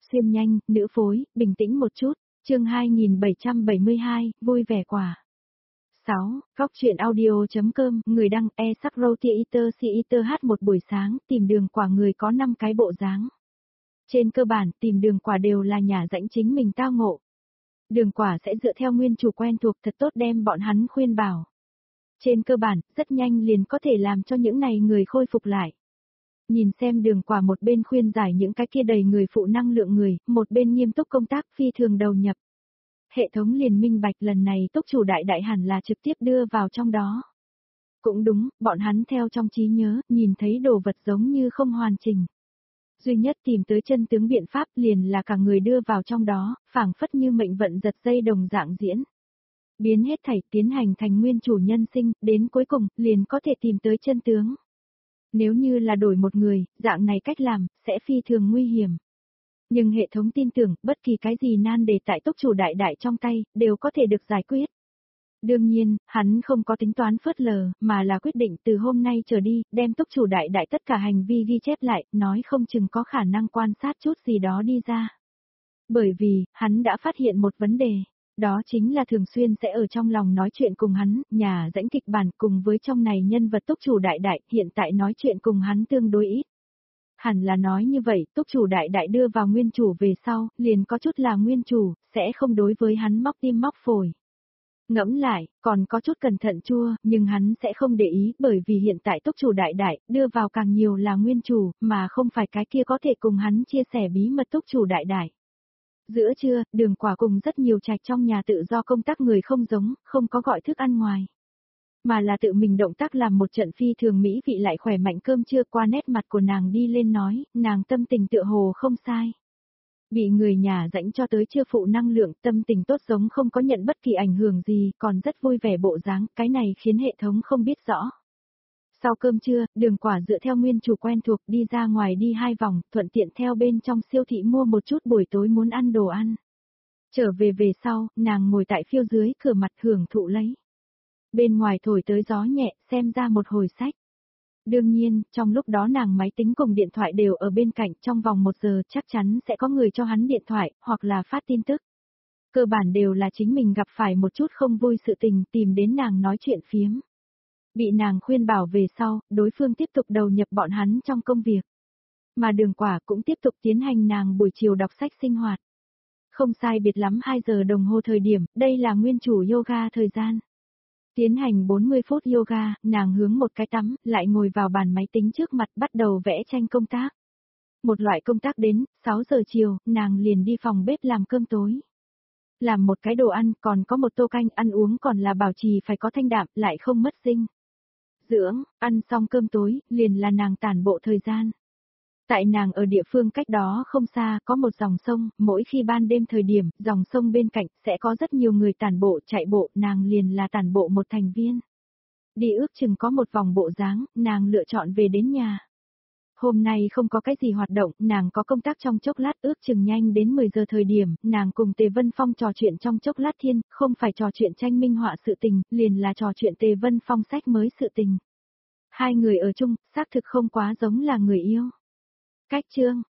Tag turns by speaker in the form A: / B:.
A: Xuyên nhanh, nữ phối, bình tĩnh một chút. Chương 2772, vui vẻ quả. 6. Góc truyện audio.com, người đăng e-sắc Theater hát một buổi sáng, tìm đường quả người có 5 cái bộ dáng. Trên cơ bản, tìm đường quả đều là nhà rãnh chính mình tao ngộ. Đường quả sẽ dựa theo nguyên chủ quen thuộc thật tốt đem bọn hắn khuyên bảo. Trên cơ bản, rất nhanh liền có thể làm cho những này người khôi phục lại. Nhìn xem đường quả một bên khuyên giải những cái kia đầy người phụ năng lượng người, một bên nghiêm túc công tác phi thường đầu nhập. Hệ thống liền minh bạch lần này túc chủ đại hẳn là trực tiếp đưa vào trong đó. Cũng đúng, bọn hắn theo trong trí nhớ, nhìn thấy đồ vật giống như không hoàn chỉnh. Duy nhất tìm tới chân tướng biện pháp liền là cả người đưa vào trong đó, phảng phất như mệnh vận giật dây đồng dạng diễn. Biến hết thảy tiến hành thành nguyên chủ nhân sinh, đến cuối cùng, liền có thể tìm tới chân tướng. Nếu như là đổi một người, dạng này cách làm, sẽ phi thường nguy hiểm. Nhưng hệ thống tin tưởng, bất kỳ cái gì nan đề tại túc chủ đại trong tay, đều có thể được giải quyết. Đương nhiên, hắn không có tính toán phớt lờ, mà là quyết định từ hôm nay trở đi, đem túc chủ đại tất cả hành vi ghi chép lại, nói không chừng có khả năng quan sát chút gì đó đi ra. Bởi vì, hắn đã phát hiện một vấn đề. Đó chính là thường xuyên sẽ ở trong lòng nói chuyện cùng hắn, nhà rãnh kịch bản cùng với trong này nhân vật túc chủ đại hiện tại nói chuyện cùng hắn tương đối ít. Hẳn là nói như vậy, túc chủ đại đưa vào nguyên chủ về sau, liền có chút là nguyên chủ, sẽ không đối với hắn móc tim móc phổi. Ngẫm lại, còn có chút cẩn thận chua, nhưng hắn sẽ không để ý bởi vì hiện tại túc chủ đại đưa vào càng nhiều là nguyên chủ, mà không phải cái kia có thể cùng hắn chia sẻ bí mật túc chủ đại. Giữa trưa, đường quả cùng rất nhiều trạch trong nhà tự do công tác người không giống, không có gọi thức ăn ngoài. Mà là tự mình động tác làm một trận phi thường mỹ vị lại khỏe mạnh cơm trưa qua nét mặt của nàng đi lên nói, nàng tâm tình tựa hồ không sai. Bị người nhà rãnh cho tới chưa phụ năng lượng tâm tình tốt giống không có nhận bất kỳ ảnh hưởng gì, còn rất vui vẻ bộ dáng, cái này khiến hệ thống không biết rõ. Sau cơm trưa, đường quả dựa theo nguyên chủ quen thuộc đi ra ngoài đi 2 vòng, thuận tiện theo bên trong siêu thị mua một chút buổi tối muốn ăn đồ ăn. Trở về sau, nàng ngồi tại phiêu dưới cửa mặt hưởng thụ lấy. Bên ngoài thổi tới gió nhẹ, xem ra một hồi sách. Đương nhiên, trong lúc đó nàng máy tính cùng điện thoại đều ở bên cạnh, trong vòng 1 giờ chắc chắn sẽ có người cho hắn điện thoại, hoặc là phát tin tức. Cơ bản đều là chính mình gặp phải một chút không vui sự tình tìm đến nàng nói chuyện phiếm. Bị nàng khuyên bảo về sau, đối phương tiếp tục đầu nhập bọn hắn trong công việc. Mà đường quả cũng tiếp tục tiến hành nàng buổi chiều đọc sách sinh hoạt. Không sai biệt lắm 2 giờ đồng hồ thời điểm, đây là nguyên chủ yoga thời gian. Tiến hành 40 phút yoga, nàng hướng một cái tắm, lại ngồi vào bàn máy tính trước mặt bắt đầu vẽ tranh công tác. Một loại công tác đến, 6 giờ chiều, nàng liền đi phòng bếp làm cơm tối. Làm một cái đồ ăn, còn có một tô canh, ăn uống còn là bảo trì phải có thanh đạm, lại không mất dinh dưỡng, ăn xong cơm tối, liền là nàng tản bộ thời gian. Tại nàng ở địa phương cách đó không xa, có một dòng sông, mỗi khi ban đêm thời điểm, dòng sông bên cạnh, sẽ có rất nhiều người tản bộ, chạy bộ, nàng liền là tản bộ một thành viên. Đi ước chừng có một vòng bộ dáng, nàng lựa chọn về đến nhà. Hôm nay không có cái gì hoạt động, nàng có công tác trong chốc lát ước chừng nhanh đến 10 giờ thời điểm, nàng cùng Tề Vân Phong trò chuyện trong chốc lát thiên, không phải trò chuyện tranh minh họa sự tình, liền là trò chuyện Tề Vân Phong sách mới sự tình. Hai người ở chung, xác thực không quá giống là người yêu. Cách chương,